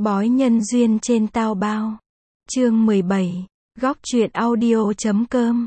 Bói nhân duyên trên tao bao. Chương 17. Góc truyện audio.com.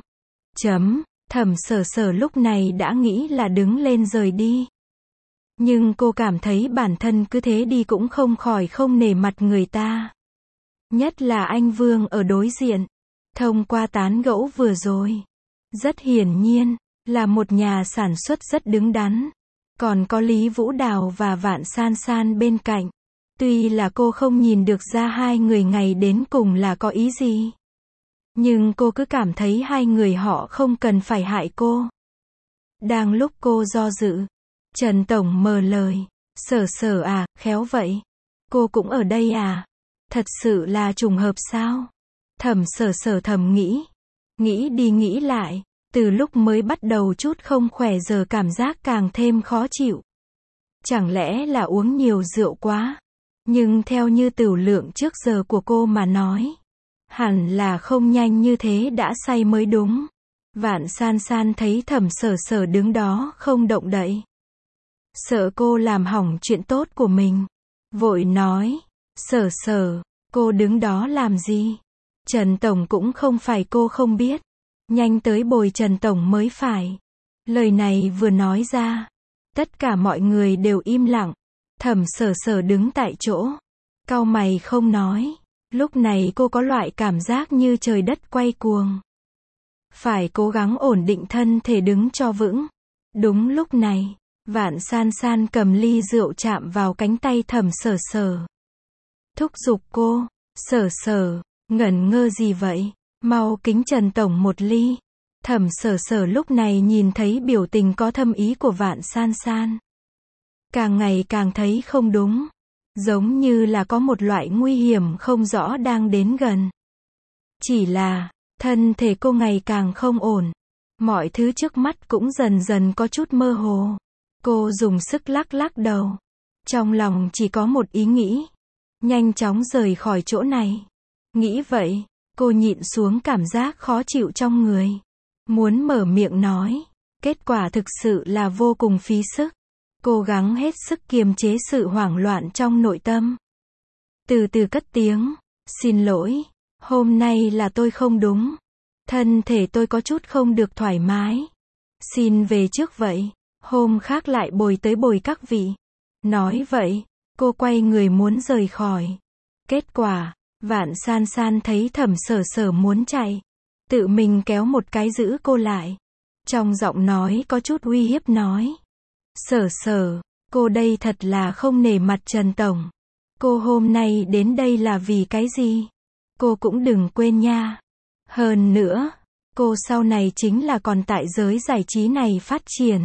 Thẩm Sở Sở lúc này đã nghĩ là đứng lên rời đi. Nhưng cô cảm thấy bản thân cứ thế đi cũng không khỏi không nể mặt người ta. Nhất là anh Vương ở đối diện. Thông qua tán gẫu vừa rồi, rất hiển nhiên, là một nhà sản xuất rất đứng đắn. Còn có Lý Vũ Đào và Vạn San San bên cạnh. Tuy là cô không nhìn được ra hai người ngày đến cùng là có ý gì. Nhưng cô cứ cảm thấy hai người họ không cần phải hại cô. Đang lúc cô do dự, Trần Tổng mở lời. Sở Sở à, khéo vậy. Cô cũng ở đây à? Thật sự là trùng hợp sao? Thẩm Sở Sở thầm nghĩ. Nghĩ đi nghĩ lại, từ lúc mới bắt đầu chút không khỏe giờ cảm giác càng thêm khó chịu. Chẳng lẽ là uống nhiều rượu quá? Nhưng theo như tửu lượng trước giờ của cô mà nói, hẳn là không nhanh như thế đã say mới đúng. Vạn San San thấy Thẩm Sở Sở đứng đó không động đậy, sợ cô làm hỏng chuyện tốt của mình, vội nói, Sở Sở, cô đứng đó làm gì? Trần Tổng cũng không phải cô không biết, nhanh tới bồi Trần Tổng mới phải. Lời này vừa nói ra, tất cả mọi người đều im lặng. Thẩm Sở Sở đứng tại chỗ, cau mày không nói. Lúc này cô có loại cảm giác như trời đất quay cuồng. Phải cố gắng ổn định thân thể đứng cho vững. Đúng lúc này, Vạn San San cầm ly rượu chạm vào cánh tay Thẩm Sở Sở. Thúc giục cô, Sở Sở, ngẩn ngơ gì vậy? Mau kính Trần Tổng một ly. Thẩm Sở Sở lúc này nhìn thấy biểu tình có thâm ý của Vạn San San. Càng ngày càng thấy không đúng. Giống như là có một loại nguy hiểm không rõ đang đến gần. Chỉ là, thân thể cô ngày càng không ổn. Mọi thứ trước mắt cũng dần dần có chút mơ hồ. Cô dùng sức lắc lắc đầu. Trong lòng chỉ có một ý nghĩ. Nhanh chóng rời khỏi chỗ này. Nghĩ vậy, cô nhịn xuống cảm giác khó chịu trong người. Muốn mở miệng nói. Kết quả thực sự là vô cùng phí sức. Cố gắng hết sức kiềm chế sự hoảng loạn trong nội tâm. Từ từ cất tiếng. Xin lỗi. Hôm nay là tôi không đúng. Thân thể tôi có chút không được thoải mái. Xin về trước vậy. Hôm khác lại bồi tới bồi các vị. Nói vậy, cô quay người muốn rời khỏi. Kết quả, Vạn San San thấy Thẩm Sở Sở muốn chạy. Tự mình kéo một cái giữ cô lại. Trong giọng nói có chút uy hiếp nói. Sở Sở, cô đây thật là không nể mặt Trần Tổng. Cô hôm nay đến đây là vì cái gì? Cô cũng đừng quên nha. Hơn nữa, cô sau này chính là còn tại giới giải trí này phát triển.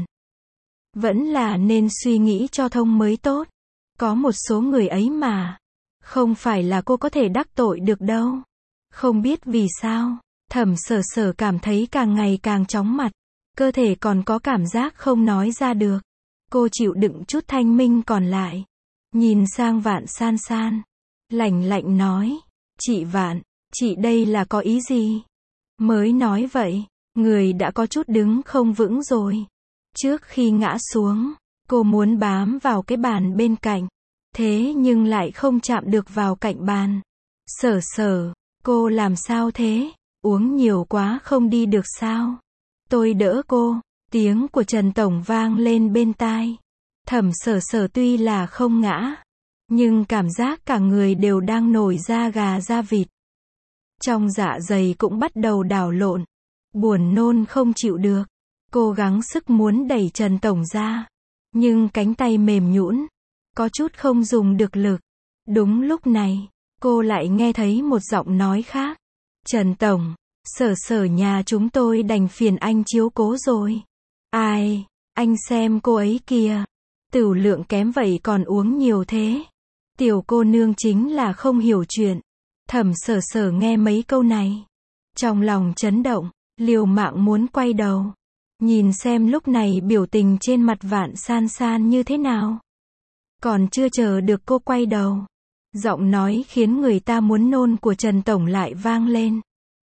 Vẫn là nên suy nghĩ cho thông mới tốt. Có một số người ấy mà. Không phải là cô có thể đắc tội được đâu. Không biết vì sao, Thẩm Sở Sở cảm thấy càng ngày càng chóng mặt. Cơ thể còn có cảm giác không nói ra được. Cô chịu đựng chút thanh minh còn lại. Nhìn sang Vạn San San. Lạnh lạnh nói. Chị Vạn, chị đây là có ý gì? Mới nói vậy, người đã có chút đứng không vững rồi. Trước khi ngã xuống, cô muốn bám vào cái bàn bên cạnh. Thế nhưng lại không chạm được vào cạnh bàn. Sở Sở, cô làm sao thế? Uống nhiều quá không đi được sao? Tôi đỡ cô. Tiếng của Trần Tổng vang lên bên tai. Thẩm Sở Sở tuy là không ngã, nhưng cảm giác cả người đều đang nổi da gà da vịt. Trong dạ dày cũng bắt đầu đảo lộn. Buồn nôn không chịu được. Cố gắng sức muốn đẩy Trần Tổng ra. Nhưng cánh tay mềm nhũn, có chút không dùng được lực. Đúng lúc này, cô lại nghe thấy một giọng nói khác. Trần Tổng, Sở Sở nhà chúng tôi đành phiền anh chiếu cố rồi. Ai, anh xem cô ấy kìa. Tửu lượng kém vậy còn uống nhiều thế. Tiểu cô nương chính là không hiểu chuyện. Thẩm Sở Sở nghe mấy câu này. Trong lòng chấn động, liều mạng muốn quay đầu. Nhìn xem lúc này biểu tình trên mặt Vạn San San như thế nào. Còn chưa chờ được cô quay đầu. Giọng nói khiến người ta muốn nôn của Trần Tổng lại vang lên.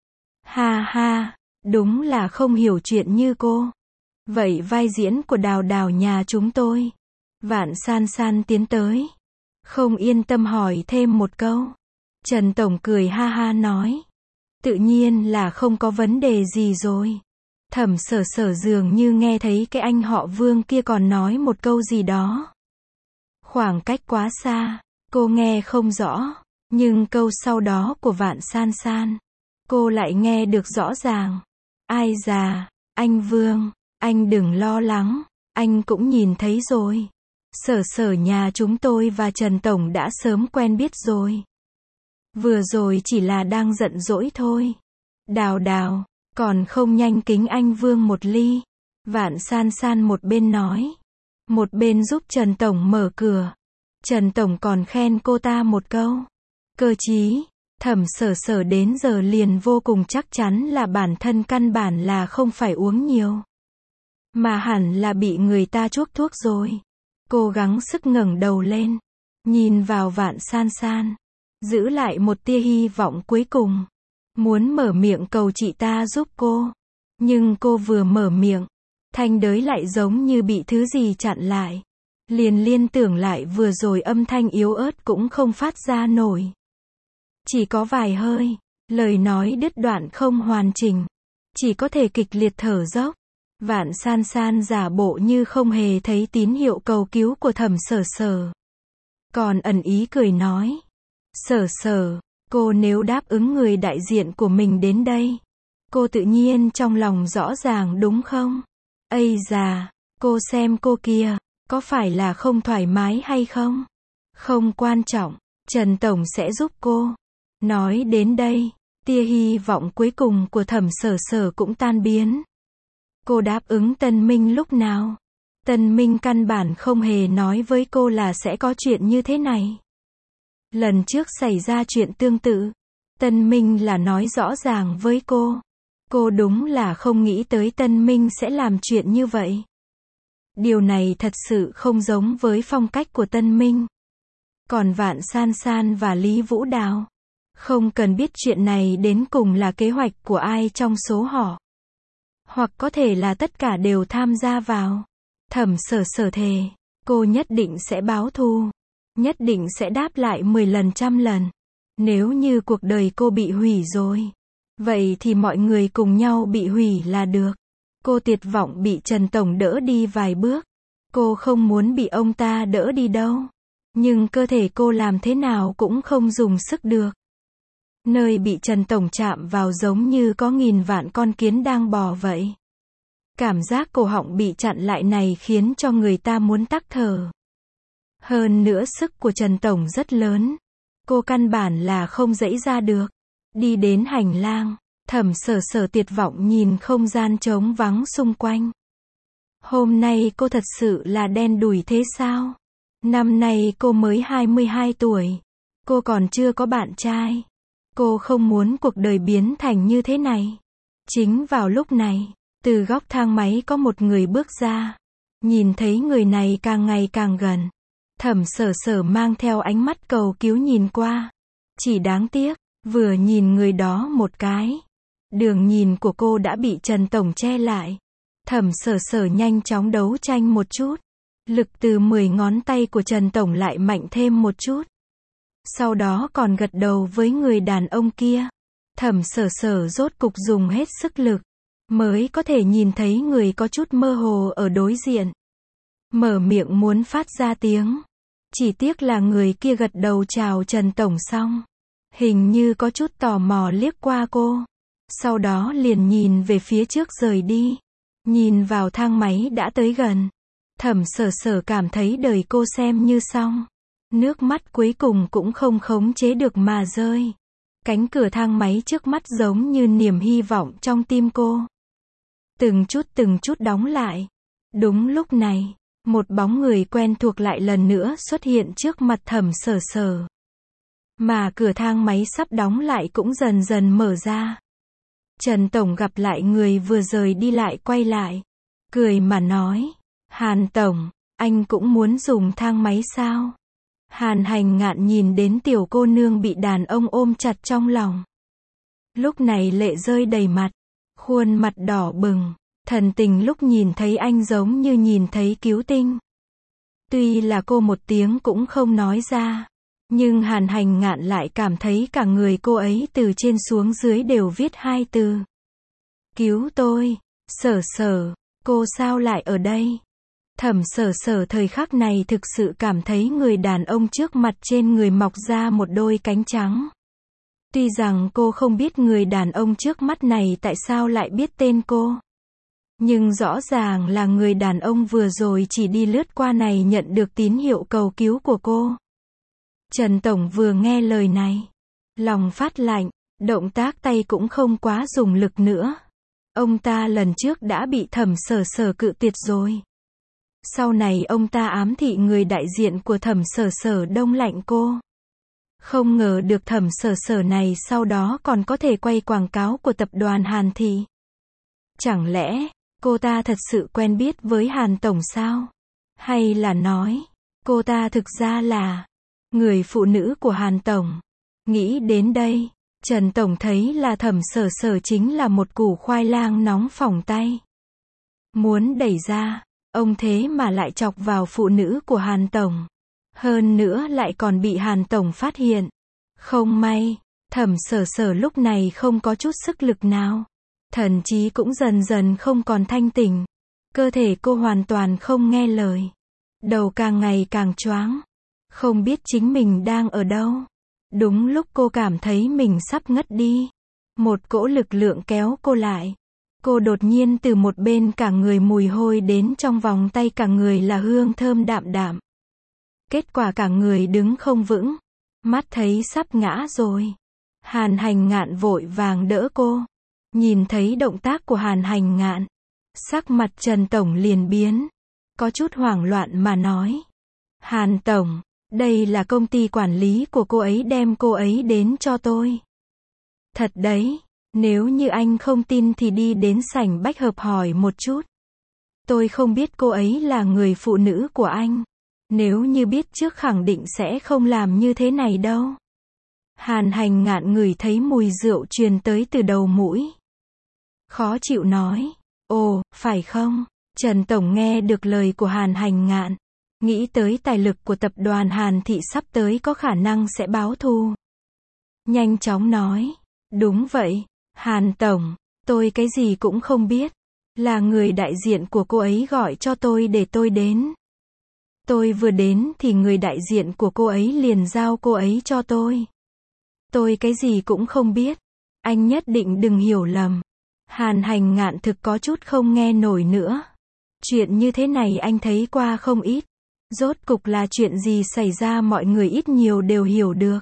Ha ha, đúng là không hiểu chuyện như cô. Vậy vai diễn của Đào Đào nhà chúng tôi. Vạn San San tiến tới. Không yên tâm hỏi thêm một câu. Trần Tổng cười ha ha nói. Tự nhiên là không có vấn đề gì rồi. Thẩm Sở Sở dường như nghe thấy cái anh họ Vương kia còn nói một câu gì đó. Khoảng cách quá xa, cô nghe không rõ, nhưng câu sau đó của Vạn San San, cô lại nghe được rõ ràng. Ai già, anh Vương, anh đừng lo lắng, anh cũng nhìn thấy rồi. Sở Sở nhà chúng tôi và Trần Tổng đã sớm quen biết rồi. Vừa rồi chỉ là đang giận dỗi thôi. Đào Đào, còn không nhanh kính anh Vương một ly. Vạn San San một bên nói, một bên giúp Trần Tổng mở cửa. Trần Tổng còn khen cô ta một câu. Cơ chí, Thẩm Sở Sở đến giờ liền vô cùng chắc chắn là bản thân căn bản là không phải uống nhiều, mà hẳn là bị người ta chuốc thuốc rồi. Cố gắng sức ngẩng đầu lên, nhìn vào Vạn San San, giữ lại một tia hy vọng cuối cùng. Muốn mở miệng cầu chị ta giúp cô. Nhưng cô vừa mở miệng, thanh đới lại giống như bị thứ gì chặn lại. Liền liên tưởng lại vừa rồi âm thanh yếu ớt cũng không phát ra nổi. Chỉ có vài hơi, lời nói đứt đoạn không hoàn chỉnh. Chỉ có thể kịch liệt thở dốc. Vạn San San giả bộ như không hề thấy tín hiệu cầu cứu của Thẩm Sở Sở. Còn ẩn ý cười nói. Sở Sở, cô nếu đáp ứng người đại diện của mình đến đây, cô tự nhiên trong lòng rõ ràng đúng không? Ây già, cô xem cô kia, có phải là không thoải mái hay không? Không quan trọng, Trần Tổng sẽ giúp cô. Nói đến đây, tia hy vọng cuối cùng của Thẩm Sở Sở cũng tan biến. Cô đáp ứng Tân Minh lúc nào? Tân Minh căn bản không hề nói với cô là sẽ có chuyện như thế này. Lần trước xảy ra chuyện tương tự, Tân Minh là nói rõ ràng với cô. Cô đúng là không nghĩ tới Tân Minh sẽ làm chuyện như vậy. Điều này thật sự không giống với phong cách của Tân Minh. Còn Vạn San San và Lý Vũ Đào, không cần biết chuyện này đến cùng là kế hoạch của ai trong số họ. Hoặc có thể là tất cả đều tham gia vào. Thẩm Sở Sở thề, cô nhất định sẽ báo thù. Nhất định sẽ đáp lại 10 lần trăm lần. Nếu như cuộc đời cô bị hủy rồi, vậy thì mọi người cùng nhau bị hủy là được. Cô tuyệt vọng bị Trần Tổng đỡ đi vài bước. Cô không muốn bị ông ta đỡ đi đâu. Nhưng cơ thể cô làm thế nào cũng không dùng sức được. Nơi bị Trần Tổng chạm vào giống như có nghìn vạn con kiến đang bò vậy. Cảm giác cổ họng bị chặn lại này khiến cho người ta muốn tắc thở. Hơn nữa sức của Trần Tổng rất lớn. Cô căn bản là không dãy ra được. Đi đến hành lang, Thẩm Sở Sở tuyệt vọng nhìn không gian trống vắng xung quanh. Hôm nay cô thật sự là đen đủi thế sao? Năm nay cô mới 22 tuổi. Cô còn chưa có bạn trai. Cô không muốn cuộc đời biến thành như thế này. Chính vào lúc này, từ góc thang máy có một người bước ra. Nhìn thấy người này càng ngày càng gần. Thẩm Sở Sở mang theo ánh mắt cầu cứu nhìn qua. Chỉ đáng tiếc, vừa nhìn người đó một cái, đường nhìn của cô đã bị Trần Tổng che lại. Thẩm Sở Sở nhanh chóng đấu tranh một chút. Lực từ 10 ngón tay của Trần Tổng lại mạnh thêm một chút. Sau đó còn gật đầu với người đàn ông kia. Thẩm Sở Sở rốt cục dùng hết sức lực, mới có thể nhìn thấy người có chút mơ hồ ở đối diện. Mở miệng muốn phát ra tiếng. Chỉ tiếc là người kia gật đầu chào Trần Tổng xong, hình như có chút tò mò liếc qua cô. Sau đó liền nhìn về phía trước rời đi. Nhìn vào thang máy đã tới gần. Thẩm Sở Sở cảm thấy đời cô xem như xong. Nước mắt cuối cùng cũng không khống chế được mà rơi. Cánh cửa thang máy trước mắt giống như niềm hy vọng trong tim cô. Từng chút đóng lại. Đúng lúc này, một bóng người quen thuộc lại lần nữa xuất hiện trước mặt Thẩm Sở Sở. Mà cửa thang máy sắp đóng lại cũng dần dần mở ra. Trần Tổng gặp lại người vừa rời đi lại quay lại. Cười mà nói. Hàn Tổng, anh cũng muốn dùng thang máy sao? Hàn Hành Ngạn nhìn đến tiểu cô nương bị đàn ông ôm chặt trong lòng. Lúc này lệ rơi đầy mặt. Khuôn mặt đỏ bừng. Thần tình lúc nhìn thấy anh giống như nhìn thấy cứu tinh. Tuy là cô một tiếng cũng không nói ra, nhưng Hàn Hành Ngạn lại cảm thấy cả người cô ấy từ trên xuống dưới đều viết hai từ. Cứu tôi, Sở Sở, cô sao lại ở đây? Thẩm Sở Sở thời khắc này thực sự cảm thấy người đàn ông trước mặt trên người mọc ra một đôi cánh trắng. Tuy rằng cô không biết người đàn ông trước mắt này tại sao lại biết tên cô. Nhưng rõ ràng là người đàn ông vừa rồi chỉ đi lướt qua này nhận được tín hiệu cầu cứu của cô. Trần Tổng vừa nghe lời này, lòng phát lạnh, động tác tay cũng không quá dùng lực nữa. Ông ta lần trước đã bị Thẩm Sở Sở cự tuyệt rồi. Sau này ông ta ám thị người đại diện của Thẩm Sở Sở đông lạnh cô. Không ngờ được Thẩm Sở Sở này sau đó còn có thể quay quảng cáo của tập đoàn Hàn Thị. Chẳng lẽ, cô ta thật sự quen biết với Hàn Tổng sao? Hay là nói, cô ta thực ra là người phụ nữ của Hàn Tổng? Nghĩ đến đây, Trần Tổng thấy là Thẩm Sở Sở chính là một củ khoai lang nóng phỏng tay. Muốn đẩy ra, ông thế mà lại chọc vào phụ nữ của Hàn Tổng. Hơn nữa lại còn bị Hàn Tổng phát hiện. Không may, Thẩm Sở Sở lúc này không có chút sức lực nào. Thần trí cũng dần dần không còn thanh tỉnh. Cơ thể cô hoàn toàn không nghe lời. Đầu càng ngày càng choáng. Không biết chính mình đang ở đâu. Đúng lúc cô cảm thấy mình sắp ngất đi, một cỗ lực lượng kéo cô lại. Cô đột nhiên từ một bên cả người mùi hôi đến trong vòng tay cả người là hương thơm đạm đạm. Kết quả cả người đứng không vững, mắt thấy sắp ngã rồi. Hàn Hành Ngạn vội vàng đỡ cô. Nhìn thấy động tác của Hàn Hành Ngạn, sắc mặt Trần Tổng liền biến, có chút hoảng loạn mà nói. Hàn Tổng, đây là công ty quản lý của cô ấy đem cô ấy đến cho tôi. Thật đấy, nếu như anh không tin thì đi đến sảnh bách hợp hỏi một chút. Tôi không biết cô ấy là người phụ nữ của anh. Nếu như biết trước khẳng định sẽ không làm như thế này đâu. Hàn Hành Ngạn ngửi thấy mùi rượu truyền tới từ đầu mũi. Khó chịu nói, ồ, phải không? Trần Tổng nghe được lời của Hàn Hành Ngạn, nghĩ tới tài lực của tập đoàn Hàn Thị sắp tới có khả năng sẽ báo thù. Nhanh chóng nói, đúng vậy, Hàn Tổng, tôi cái gì cũng không biết. Là người đại diện của cô ấy gọi cho tôi để tôi đến. Tôi vừa đến thì người đại diện của cô ấy liền giao cô ấy cho tôi. Tôi cái gì cũng không biết. Anh nhất định đừng hiểu lầm. Hàn Hành Ngạn thực có chút không nghe nổi nữa. Chuyện như thế này anh thấy qua không ít. Rốt cục là chuyện gì xảy ra mọi người ít nhiều đều hiểu được.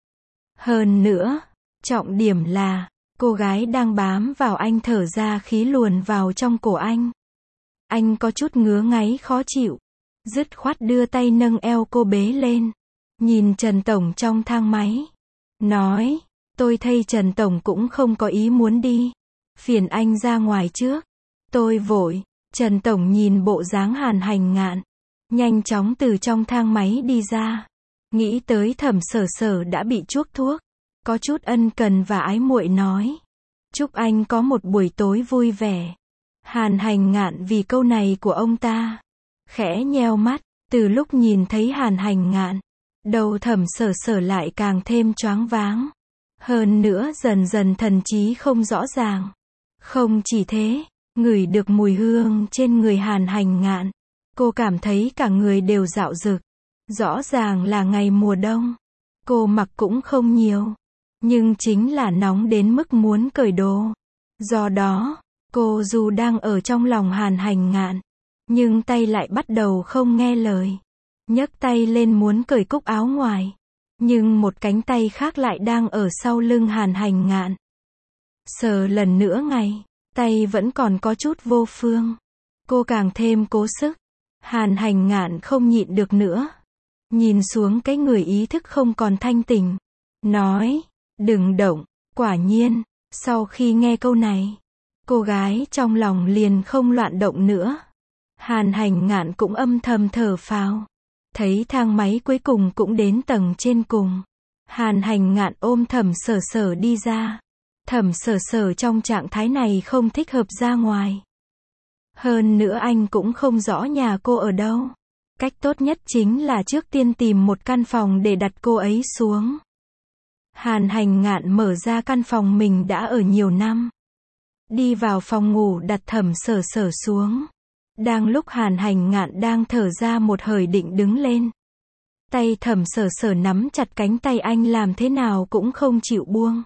Hơn nữa, trọng điểm là, cô gái đang bám vào anh thở ra khí luồn vào trong cổ anh. Anh có chút ngứa ngáy khó chịu. Dứt khoát đưa tay nâng eo cô bế lên. Nhìn Trần Tổng trong thang máy. Nói, tôi thấy Trần Tổng cũng không có ý muốn đi. Phiền anh ra ngoài trước. Tôi vội. Trần Tổng nhìn bộ dáng Hàn Hành Ngạn. Nhanh chóng từ trong thang máy đi ra. Nghĩ tới Thẩm Sở Sở đã bị chuốc thuốc. Có chút ân cần và ái muội nói. Chúc anh có một buổi tối vui vẻ. Hàn Hành Ngạn vì câu này của ông ta. Khẽ nheo mắt, từ lúc nhìn thấy Hàn Hành Ngạn. Đầu Thẩm Sở Sở lại càng thêm choáng váng. Hơn nữa dần dần thần trí không rõ ràng. Không chỉ thế, ngửi được mùi hương trên người Hàn Hành Ngạn. Cô cảm thấy cả người đều dạo dực. Rõ ràng là ngày mùa đông. Cô mặc cũng không nhiều. Nhưng chính là nóng đến mức muốn cởi đồ. Do đó, cô dù đang ở trong lòng Hàn Hành Ngạn. Nhưng tay lại bắt đầu không nghe lời. Nhấc tay lên muốn cởi cúc áo ngoài. Nhưng một cánh tay khác lại đang ở sau lưng Hàn Hành Ngạn. Sờ lần nữa ngay, tay vẫn còn có chút vô phương. Cô càng thêm cố sức. Hàn Hành Ngạn không nhịn được nữa. Nhìn xuống cái người ý thức không còn thanh tỉnh. Nói, đừng động. Quả nhiên, sau khi nghe câu này, cô gái trong lòng liền không loạn động nữa. Hàn Hành Ngạn cũng âm thầm thở phào. Thấy thang máy cuối cùng cũng đến tầng trên cùng. Hàn Hành Ngạn ôm Thẩm Sở Sở đi ra. Thẩm Sở Sở trong trạng thái này không thích hợp ra ngoài. Hơn nữa anh cũng không rõ nhà cô ở đâu. Cách tốt nhất chính là trước tiên tìm một căn phòng để đặt cô ấy xuống. Hàn Hành Ngạn mở ra căn phòng mình đã ở nhiều năm. Đi vào phòng ngủ đặt Thẩm Sở Sở xuống. Đang lúc Hàn Hành Ngạn đang thở ra một hơi định đứng lên. Tay Thẩm Sở Sở nắm chặt cánh tay anh làm thế nào cũng không chịu buông.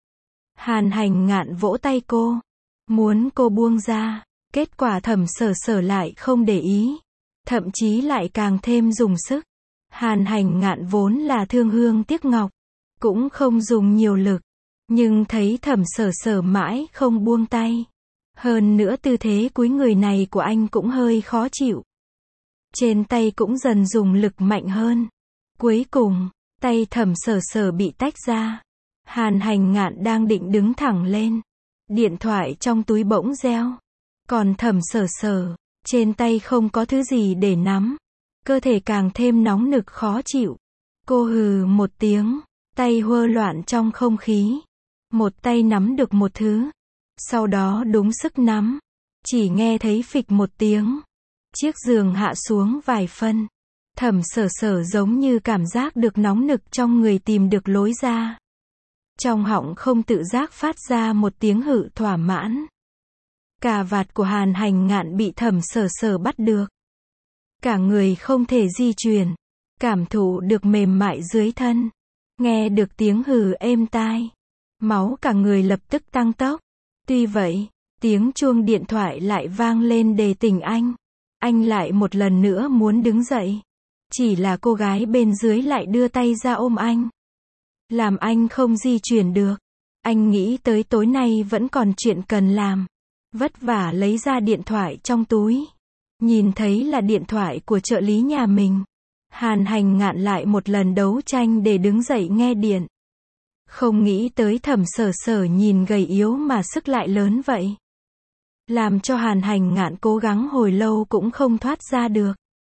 Hàn Hành Ngạn vỗ tay cô. Muốn cô buông ra. Kết quả Thẩm Sở Sở lại không để ý. Thậm chí lại càng thêm dùng sức. Hàn Hành Ngạn vốn là thương hương tiếc ngọc. Cũng không dùng nhiều lực. Nhưng thấy Thẩm Sở Sở mãi không buông tay. Hơn nữa tư thế cúi người này của anh cũng hơi khó chịu. Trên tay cũng dần dùng lực mạnh hơn. Cuối cùng, tay Thẩm Sở Sở bị tách ra. Hàn Hành Ngạn đang định đứng thẳng lên. Điện thoại trong túi bỗng reo. Còn Thẩm Sở Sở, trên tay không có thứ gì để nắm. Cơ thể càng thêm nóng nực khó chịu. Cô hừ một tiếng, tay huơ loạn trong không khí. Một tay nắm được một thứ. Sau đó đúng sức nắm. Chỉ nghe thấy phịch một tiếng. Chiếc giường hạ xuống vài phân. Thẩm Sở Sở giống như cảm giác được nóng nực trong người tìm được lối ra. Trong họng không tự giác phát ra một tiếng hự thỏa mãn. Cà vạt của Hàn Hành Ngạn bị Thẩm Sở Sở bắt được. Cả người không thể di chuyển. Cảm thụ được mềm mại dưới thân. Nghe được tiếng hừ êm tai. Máu cả người lập tức tăng tốc. Tuy vậy, tiếng chuông điện thoại lại vang lên đề tỉnh anh. Anh lại một lần nữa muốn đứng dậy. Chỉ là cô gái bên dưới lại đưa tay ra ôm anh. Làm anh không di chuyển được. Anh nghĩ tới tối nay vẫn còn chuyện cần làm. Vất vả lấy ra điện thoại trong túi. Nhìn thấy là điện thoại của trợ lý nhà mình. Hàn Hành Ngạn lại một lần đấu tranh để đứng dậy nghe điện. Không nghĩ tới Thẩm Sở Sở nhìn gầy yếu mà sức lại lớn vậy. Làm cho Hàn Hành Ngạn cố gắng hồi lâu cũng không thoát ra được.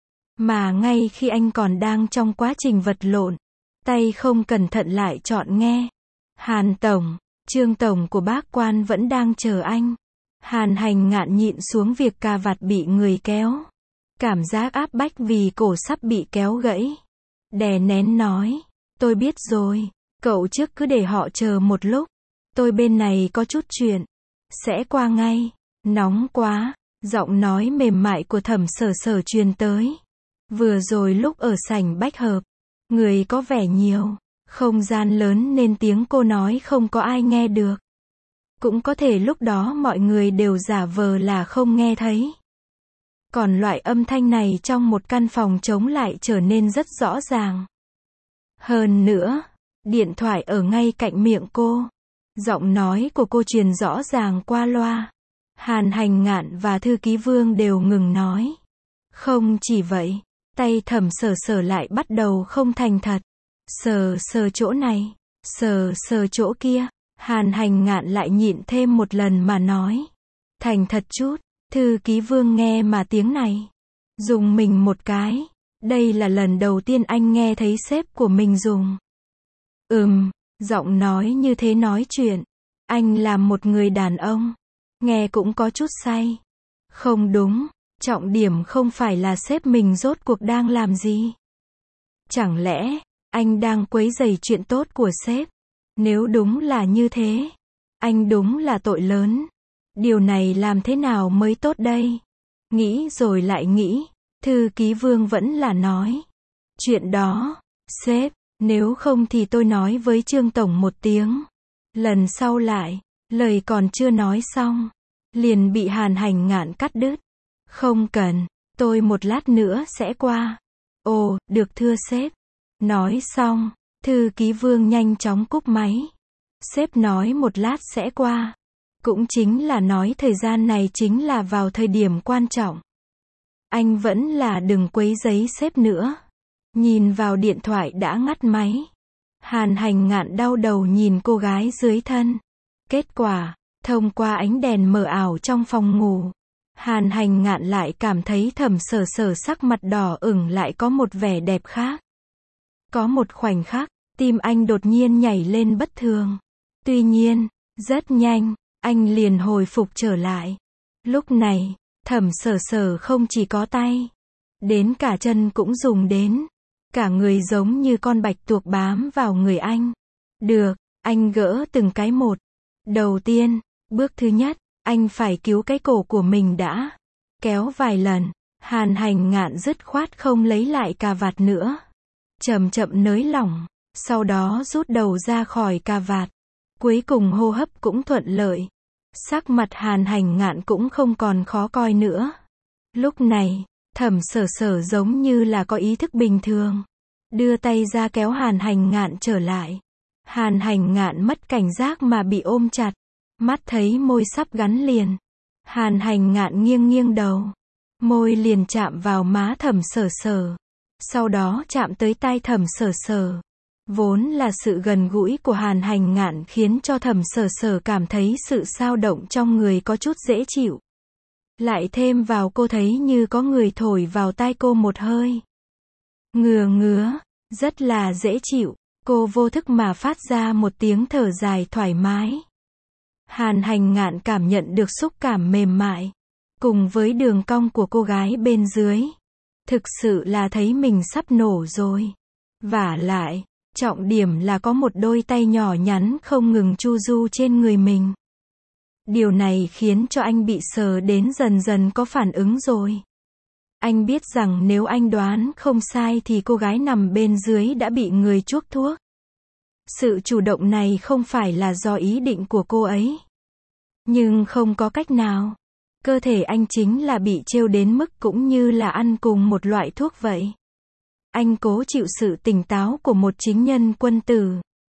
Mà ngay khi anh còn đang trong quá trình vật lộn, tay không cẩn thận lại chọn nghe. Hàn Tổng, Trương Tổng của Bác Quan vẫn đang chờ anh. Hàn Hành Ngạn nhịn xuống việc cà vạt bị người kéo. Cảm giác áp bách vì cổ sắp bị kéo gãy. Đè nén nói, tôi biết rồi, cậu trước cứ để họ chờ một lúc. Tôi bên này có chút chuyện. Sẽ qua ngay. Nóng quá. Giọng nói mềm mại của Thẩm Sở Sở truyền tới. Vừa rồi lúc ở sảnh bách hợp, người có vẻ nhiều, không gian lớn nên tiếng cô nói không có ai nghe được. Cũng có thể lúc đó mọi người đều giả vờ là không nghe thấy. Còn loại âm thanh này trong một căn phòng trống lại trở nên rất rõ ràng. Hơn nữa, điện thoại ở ngay cạnh miệng cô. Giọng nói của cô truyền rõ ràng qua loa. Hàn Hành Ngạn và thư ký Vương đều ngừng nói. Không chỉ vậy, tay Thẩm Sở Sở lại bắt đầu không thành thật. Sờ sờ chỗ này, sờ sờ chỗ kia. Hàn Hành Ngạn lại nhịn thêm một lần mà nói. Thành thật chút. Thư ký Vương nghe mà tiếng này. Dùng mình một cái. Đây là lần đầu tiên anh nghe thấy sếp của mình dùng. Giọng nói như thế nói chuyện. Anh là một người đàn ông. Nghe cũng có chút say. Không đúng. Trọng điểm không phải là sếp mình rốt cuộc đang làm gì. Chẳng lẽ, anh đang quấy rầy chuyện tốt của sếp? Nếu đúng là như thế, anh đúng là tội lớn. Điều này làm thế nào mới tốt đây? Nghĩ rồi lại nghĩ, thư ký Vương vẫn là nói. Chuyện đó, sếp, nếu không thì tôi nói với Trương Tổng một tiếng. Lần sau lại, lời còn chưa nói xong, liền bị Hàn Hành Ngạn cắt đứt. Không cần, tôi một lát nữa sẽ qua. Ồ, được thưa sếp. Nói xong, thư ký Vương nhanh chóng cúp máy. Sếp nói một lát sẽ qua. Cũng chính là nói thời gian này chính là vào thời điểm quan trọng. Anh vẫn là đừng quấy rầy sếp nữa. Nhìn vào điện thoại đã ngắt máy. Hàn Hành Ngạn đau đầu nhìn cô gái dưới thân. Kết quả, thông qua ánh đèn mờ ảo trong phòng ngủ, Hàn Hành Ngạn lại cảm thấy Thẩm Sở Sở sắc mặt đỏ ửng lại có một vẻ đẹp khác. Có một khoảnh khắc, tim anh đột nhiên nhảy lên bất thường. Tuy nhiên, rất nhanh, anh liền hồi phục trở lại. Lúc này, Thẩm Sở Sở không chỉ có tay, Đến cả chân cũng dùng đến. Cả người giống như con bạch tuộc bám vào người anh. Được, anh gỡ từng cái một. Đầu tiên, bước thứ nhất, anh phải cứu cái cổ của mình đã. Kéo vài lần, Hàn Hành Ngạn dứt khoát không lấy lại cà vạt nữa. Chậm chậm nới lỏng, sau đó rút đầu ra khỏi cà vạt. Cuối cùng hô hấp cũng thuận lợi. Sắc mặt Hàn Hành Ngạn cũng không còn khó coi nữa. Lúc này, Thẩm Sở Sở giống như là có ý thức bình thường. Đưa tay ra kéo Hàn Hành Ngạn trở lại. Hàn Hành Ngạn mất cảnh giác mà bị ôm chặt. Mắt thấy môi sắp gắn liền. Hàn Hành Ngạn nghiêng nghiêng đầu. Môi liền chạm vào má Thẩm Sở Sở. Sau đó chạm tới tai Thẩm Sở Sở. Vốn là sự gần gũi của Hàn Hành Ngạn khiến cho Thẩm Sở Sở cảm thấy sự xao động trong người có chút dễ chịu. Lại thêm vào cô thấy như có người thổi vào tai cô một hơi. Ngứa ngứa, rất là dễ chịu. Cô vô thức mà phát ra một tiếng thở dài thoải mái. Hàn Hành Ngạn cảm nhận được xúc cảm mềm mại. Cùng với đường cong của cô gái bên dưới. Thực sự là thấy mình sắp nổ rồi. Vả lại, trọng điểm là có một đôi tay nhỏ nhắn không ngừng chu du trên người mình. Điều này khiến cho anh bị sờ đến dần dần có phản ứng rồi. Anh biết rằng nếu anh đoán không sai thì cô gái nằm bên dưới đã bị người chuốc thuốc. Sự chủ động này không phải là do ý định của cô ấy. Nhưng không có cách nào. Cơ thể anh chính là bị trêu đến mức cũng như là ăn cùng một loại thuốc vậy. Anh cố chịu sự tỉnh táo của một chính nhân quân tử.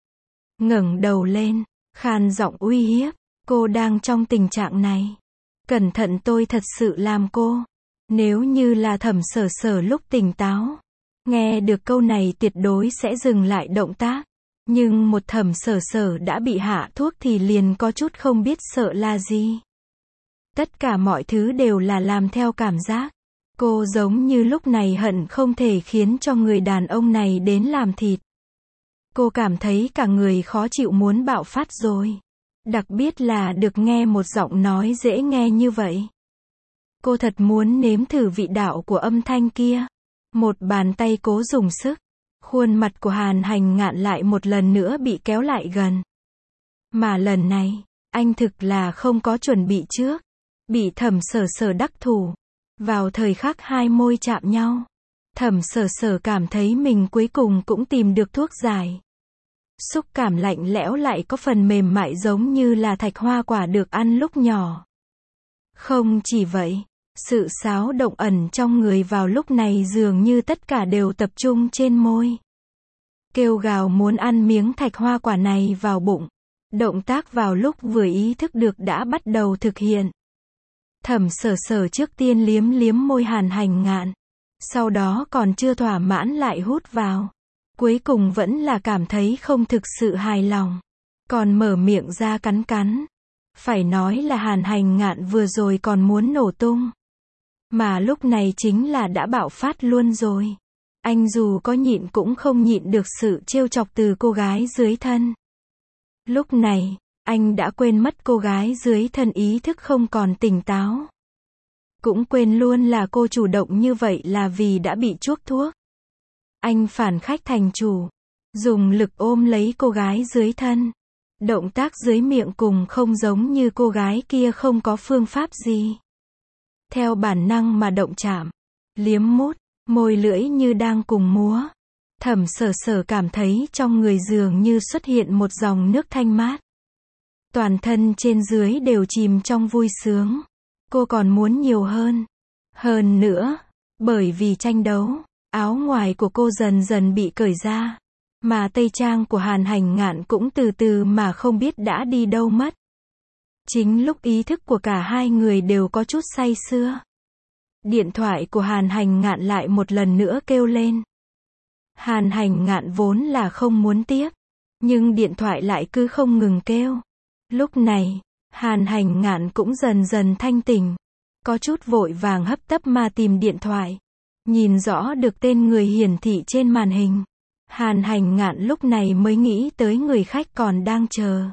Ngẩng đầu lên, khan giọng uy hiếp. Cô đang trong tình trạng này. Cẩn thận tôi thật sự làm cô. Nếu như là Thẩm Sở Sở lúc tỉnh táo. Nghe được câu này tuyệt đối sẽ dừng lại động tác. Nhưng một Thẩm Sở Sở đã bị hạ thuốc thì liền có chút không biết sợ là gì. Tất cả mọi thứ đều là làm theo cảm giác. Cô giống như lúc này hận không thể khiến cho người đàn ông này đến làm thịt. Cô cảm thấy cả người khó chịu muốn bạo phát rồi. Đặc biệt là được nghe một giọng nói dễ nghe như vậy. Cô thật muốn nếm thử vị đạo của âm thanh kia. Một bàn tay cố dùng sức. Khuôn mặt của Hàn Hành Ngạn lại một lần nữa bị kéo lại gần. Mà lần này, anh thực là không có chuẩn bị trước. Bị Thẩm Sở Sở đắc thủ. Vào thời khắc hai môi chạm nhau. Thẩm Sở Sở cảm thấy mình cuối cùng cũng tìm được thuốc giải. Xúc cảm lạnh lẽo lại có phần mềm mại giống như là thạch hoa quả được ăn lúc nhỏ. Không chỉ vậy, sự xáo động ẩn trong người vào lúc này dường như tất cả đều tập trung trên môi. Kêu gào muốn ăn miếng thạch hoa quả này vào bụng. Động tác vào lúc vừa ý thức được đã bắt đầu thực hiện. Thẩm Sở Sở trước tiên liếm liếm môi Hàn Hành Ngạn. Sau đó còn chưa thỏa mãn lại hút vào. Cuối cùng vẫn là cảm thấy không thực sự hài lòng. Còn mở miệng ra cắn cắn. Phải nói là Hàn Hành Ngạn vừa rồi còn muốn nổ tung. Mà lúc này chính là đã bạo phát luôn rồi. Anh dù có nhịn cũng không nhịn được sự trêu chọc từ cô gái dưới thân. Lúc này, anh đã quên mất cô gái dưới thân ý thức không còn tỉnh táo. Cũng quên luôn là cô chủ động như vậy là vì đã bị chuốc thuốc. Anh phản khách thành chủ. Dùng lực ôm lấy cô gái dưới thân. Động tác dưới miệng cùng không giống như cô gái kia không có phương pháp gì. Theo bản năng mà động chạm. Liếm mút, môi lưỡi như đang cùng múa. Thẩm Sở Sở cảm thấy trong người dường như xuất hiện một dòng nước thanh mát. Toàn thân trên dưới đều chìm trong vui sướng. Cô còn muốn nhiều hơn. Hơn nữa, bởi vì tranh đấu, áo ngoài của cô dần dần bị cởi ra. Mà tây trang của Hàn Hành Ngạn cũng từ từ mà không biết đã đi đâu mất. Chính lúc ý thức của cả hai người đều có chút say sưa. Điện thoại của Hàn Hành Ngạn lại một lần nữa kêu lên. Hàn Hành Ngạn vốn là không muốn tiếp. Nhưng điện thoại lại cứ không ngừng kêu. Lúc này, Hàn Hành Ngạn cũng dần dần thanh tỉnh. Có chút vội vàng hấp tấp mà tìm điện thoại. Nhìn rõ được tên người hiển thị trên màn hình. Hàn Hành Ngạn lúc này mới nghĩ tới người khách còn đang chờ.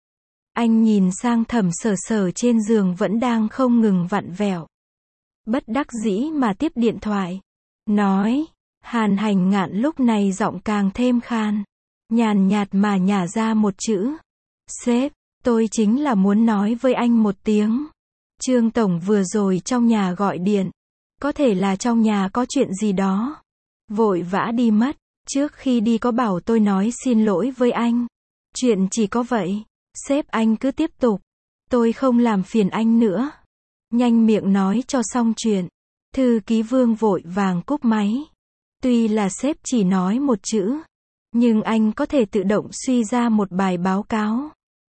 Anh nhìn sang Thẩm Sở Sở trên giường vẫn đang không ngừng vặn vẹo. Bất đắc dĩ mà tiếp điện thoại. nói. Hàn Hành Ngạn lúc này giọng càng thêm khan, nhàn nhạt mà nhả ra một chữ. Sếp, tôi chính là muốn nói với anh một tiếng. Trương Tổng vừa rồi trong nhà gọi điện. Có thể là trong nhà có chuyện gì đó. Vội vã đi mất. Trước khi đi có bảo tôi nói xin lỗi với anh. Chuyện chỉ có vậy. Sếp anh cứ tiếp tục. Tôi không làm phiền anh nữa. Nhanh miệng nói cho xong chuyện. Thư ký Vương vội vàng cúp máy. Tuy là sếp chỉ nói một chữ, nhưng anh có thể tự động suy ra một bài báo cáo.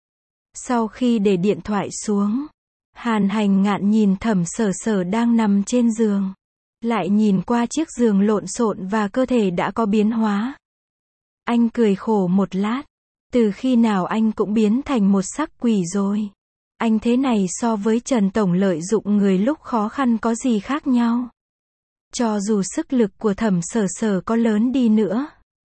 Sau khi để điện thoại xuống, Hàn Hành Ngạn nhìn Thẩm Sở Sở đang nằm trên giường. Lại nhìn qua chiếc giường lộn xộn và cơ thể đã có biến hóa. Anh cười khổ một lát. Từ khi nào anh cũng biến thành một sắc quỷ rồi. Anh thế này so với Trần Tổng lợi dụng người lúc khó khăn có gì khác nhau. Cho dù sức lực của Thẩm Sở Sở có lớn đi nữa,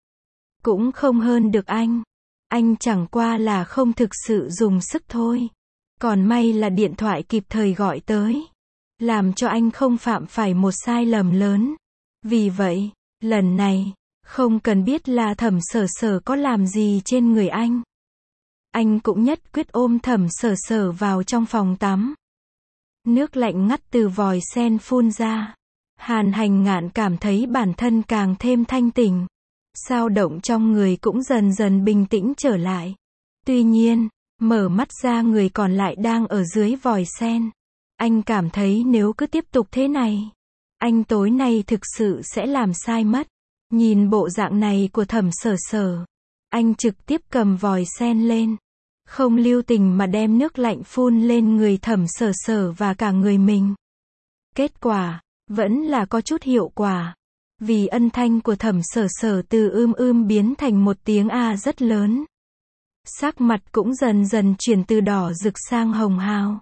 cũng không hơn được anh. Anh chẳng qua là không thực sự dùng sức thôi. Còn may là điện thoại kịp thời gọi tới, làm cho anh không phạm phải một sai lầm lớn. Vì vậy, lần này, không cần biết là Thẩm Sở Sở có làm gì trên người anh cũng nhất quyết ôm Thẩm Sở Sở vào trong phòng tắm. Nước lạnh ngắt từ vòi sen phun ra. Hàn Hành Ngạn cảm thấy bản thân càng thêm thanh tỉnh. Dao động trong người cũng dần dần bình tĩnh trở lại. Tuy nhiên, mở mắt ra người còn lại đang ở dưới vòi sen. Anh cảm thấy nếu cứ tiếp tục thế này, anh tối nay thực sự sẽ làm sai mất. Nhìn bộ dạng này của Thẩm Sở Sở, anh trực tiếp cầm vòi sen lên, không lưu tình mà đem nước lạnh phun lên người Thẩm Sở Sở và cả người mình. Kết quả, vẫn là có chút hiệu quả. Vì âm thanh của Thẩm Sở Sở từ biến thành một tiếng A rất lớn. Sắc mặt cũng dần dần chuyển từ đỏ rực sang hồng hào.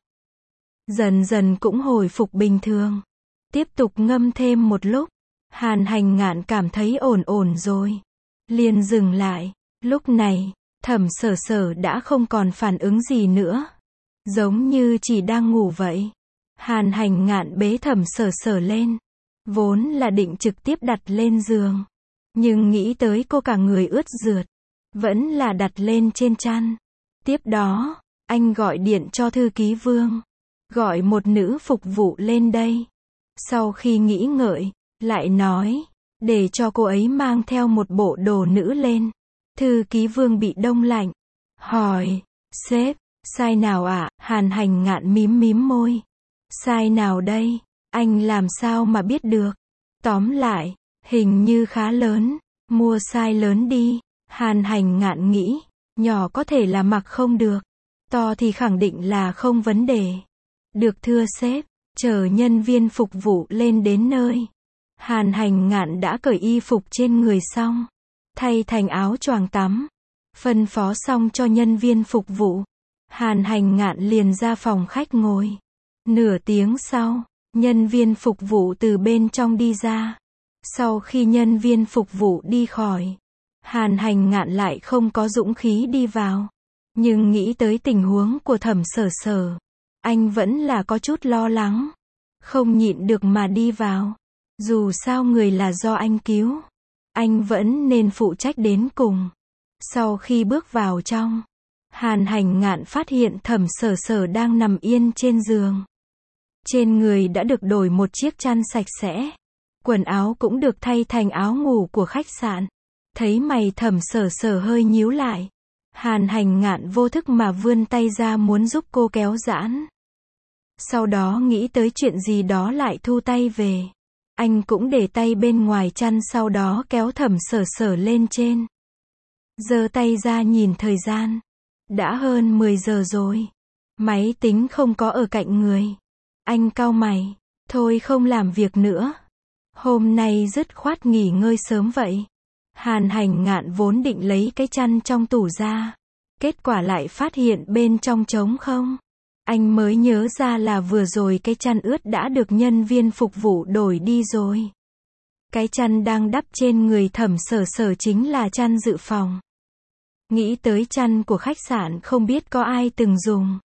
Dần dần cũng hồi phục bình thường. Tiếp tục ngâm thêm một lúc. Hàn Hành Ngạn cảm thấy ổn rồi. Liền dừng lại. Lúc này, Thẩm Sở Sở đã không còn phản ứng gì nữa. Giống như chỉ đang ngủ vậy. Hàn Hành Ngạn bế Thẩm Sở Sở lên. Vốn là định trực tiếp đặt lên giường. Nhưng nghĩ tới cô cả người ướt rượt. Vẫn là đặt lên trên chăn. Tiếp đó, anh gọi điện cho thư ký Vương. Gọi một nữ phục vụ lên đây. Sau khi nghĩ ngợi, lại nói, để cho cô ấy mang theo một bộ đồ nữ lên. Thư ký Vương bị đông lạnh. Hỏi, sếp, sai nào ạ? Hàn Hành Ngạn mím môi. Sai nào đây? Anh làm sao mà biết được? Tóm lại, hình như khá lớn. Mua size lớn đi. Hàn Hành Ngạn nghĩ, nhỏ có thể là mặc không được. To thì khẳng định là không vấn đề. Được thưa sếp, chờ nhân viên phục vụ lên đến nơi. Hàn Hành Ngạn đã cởi y phục trên người xong. Thay thành áo choàng tắm. Phân phó xong cho nhân viên phục vụ. Hàn Hành Ngạn liền ra phòng khách ngồi. Nửa tiếng sau, nhân viên phục vụ từ bên trong đi ra. Sau khi nhân viên phục vụ đi khỏi, Hàn Hành Ngạn lại không có dũng khí đi vào. Nhưng nghĩ tới tình huống của Thẩm Sở Sở, anh vẫn là có chút lo lắng. Không nhịn được mà đi vào. Dù sao người là do anh cứu, anh vẫn nên phụ trách đến cùng. Sau khi bước vào trong, Hàn Hành Ngạn phát hiện Thẩm Sở Sở đang nằm yên trên giường. Trên người đã được đổi một chiếc chăn sạch sẽ. Quần áo cũng được thay thành áo ngủ của khách sạn. Thấy mày Thẩm Sở Sở hơi nhíu lại. Hàn Hành Ngạn vô thức mà vươn tay ra muốn giúp cô kéo giãn. Sau đó nghĩ tới chuyện gì đó lại thu tay về. Anh cũng để tay bên ngoài chăn sau đó kéo Thẩm Sở Sở lên trên. Giơ tay ra nhìn thời gian. Đã hơn 10 giờ rồi. Máy tính không có ở cạnh người. Anh cau mày. Thôi không làm việc nữa. Hôm nay dứt khoát nghỉ ngơi sớm vậy. Hàn Hành Ngạn vốn định lấy cái chăn trong tủ ra. Kết quả lại phát hiện bên trong trống không. Anh mới nhớ ra là vừa rồi cái chăn ướt đã được nhân viên phục vụ đổi đi rồi. Cái chăn đang đắp trên người Thẩm Sở Sở chính là chăn dự phòng. Nghĩ tới chăn của khách sạn không biết có ai từng dùng.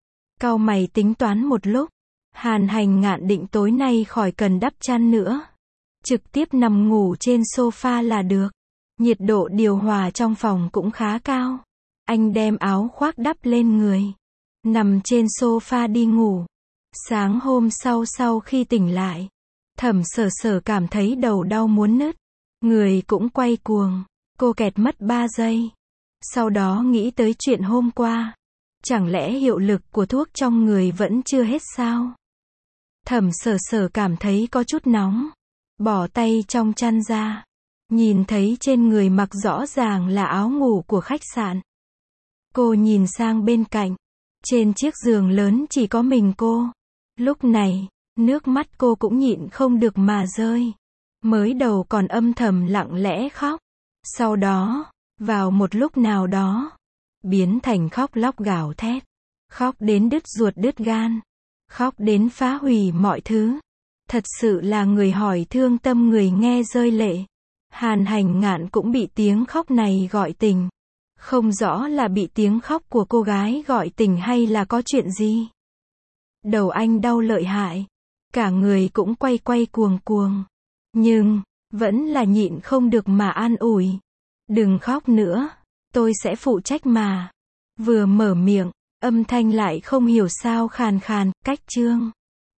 Cau mày tính toán một lúc. Hàn Hành Ngạn định tối nay khỏi cần đắp chăn nữa. trực tiếp nằm ngủ trên sofa là được. Nhiệt độ điều hòa trong phòng cũng khá cao. Anh đem áo khoác đắp lên người, nằm trên sofa đi ngủ. Sáng hôm sau khi tỉnh lại, Thẩm Sở Sở cảm thấy đầu đau muốn nứt, người cũng quay cuồng. Cô kẹt mất 3 giây. Sau đó nghĩ tới chuyện hôm qua. Chẳng lẽ hiệu lực của thuốc trong người vẫn chưa hết sao? Thẩm Sở Sở cảm thấy có chút nóng. Bỏ tay trong chăn ra. Nhìn thấy trên người mặc rõ ràng là áo ngủ của khách sạn. Cô nhìn sang bên cạnh. Trên chiếc giường lớn chỉ có mình cô. Lúc này, nước mắt cô cũng nhịn không được mà rơi. Mới đầu còn âm thầm lặng lẽ khóc. Sau đó, vào một lúc nào đó, biến thành khóc lóc gào thét. Khóc đến đứt ruột đứt gan. Khóc đến phá hủy mọi thứ. Thật sự là người hỏi thương tâm người nghe rơi lệ. Hàn Hành Ngạn cũng bị tiếng khóc này gọi tỉnh. Không rõ là bị tiếng khóc của cô gái gọi tỉnh hay là có chuyện gì. Đầu anh đau lợi hại. Cả người cũng quay quay cuồng cuồng. Nhưng, vẫn là nhịn không được mà an ủi. Đừng khóc nữa. Tôi sẽ phụ trách mà. Vừa mở miệng, âm thanh lại không hiểu sao khàn khàn, cách chương.